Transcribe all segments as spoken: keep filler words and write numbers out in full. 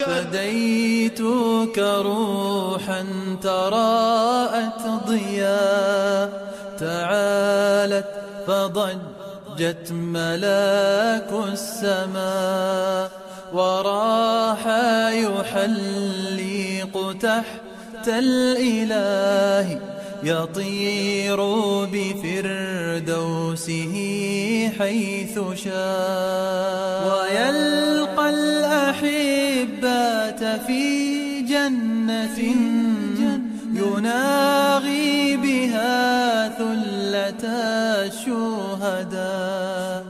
فديتك روحا تراءت ضياء، تعالت فضجت ملاك السماء، وراح يحلق تحت الإله، يطير بفردوسه حيث شاء، ويلقى الأحبات في جنة يناغي بها ثلة الشهداء،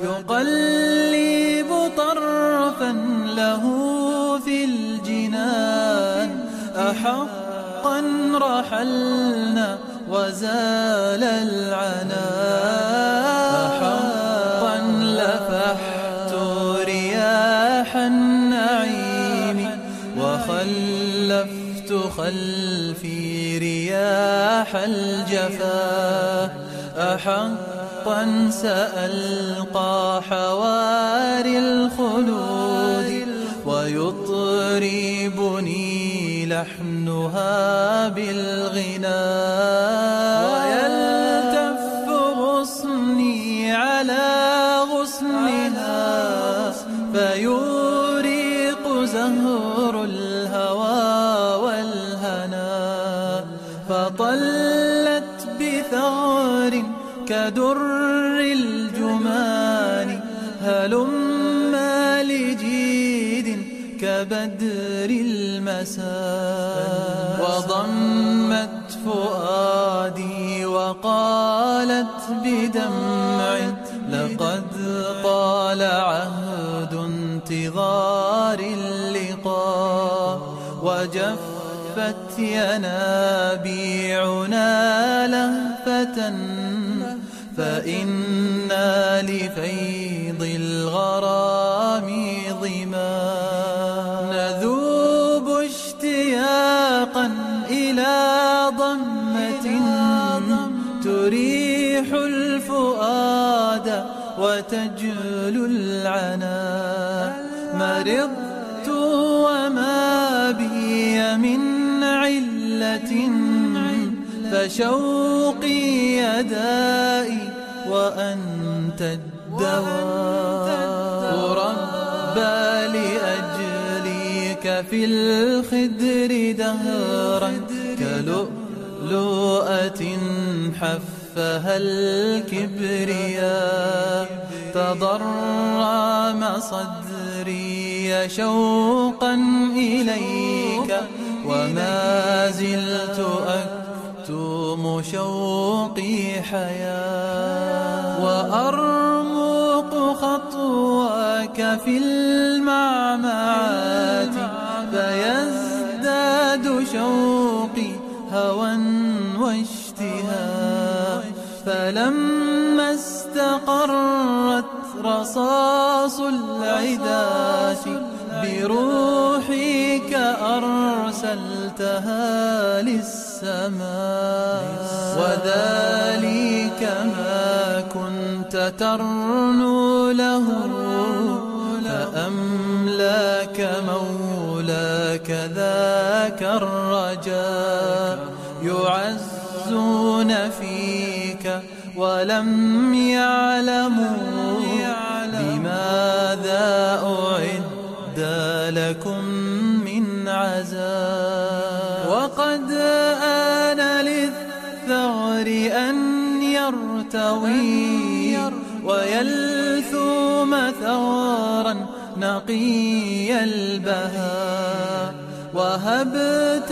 يقلب طرفا له في الجنان، أحقا رحلنا وزال العناء، أحقا لفحت رياح النعيم، وخلفت خلفي رياح الجفا، أحقا سألقى حواري الخلود، ويطربني لحنها بالغناء، ويلتف غصني على غصنها، فيوريق زهر الهوى والهنا، فطلت بثغر كدر الجمان، هلما لجيد كبدر المساء، وضمت فؤادي وقالت بدمع، لقد طال عهد انتظار اللقاء، وجفت ينابيعنا لهفة، فإنا لفيض الغرام ظما، نذوب اشتياقا إلى ضمة تريح الفؤاد وتجلو العنا، مرضت وما بي من علة، فشوقي يدائي وأنت الدواء، تربى لأجليك في الخدر دهرا، كلؤلؤة حفها الكبرياء، تضرم صدري شوقا إليك، وما زلت أكتم شوقي حياة، وأرمق خطواك في المعمعات، فيزداد شوقي هوى واشتهاء، فلما استقرت رصاص العداة بروحك أرسلتها للسماء، وذلك ما كنت ترنو له، فأملاك مولاك ذاك الرجاء، يعزون فيك ولم يعلموا بماذا أعد لكم من عزاء، وقد آن للثغر أن يرتوي ويلثوم ثغرا نقي البهاء، وهبت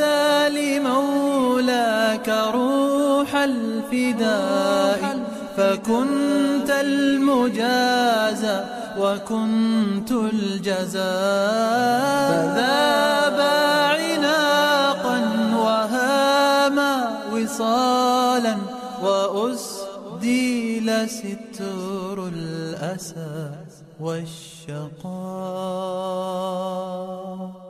لمولاك روح الفداء، فكنت المجازى وكنت الجزاء، فذاب عناقا وهاما وصالا، وأسديل ستر الأسى والشقاء.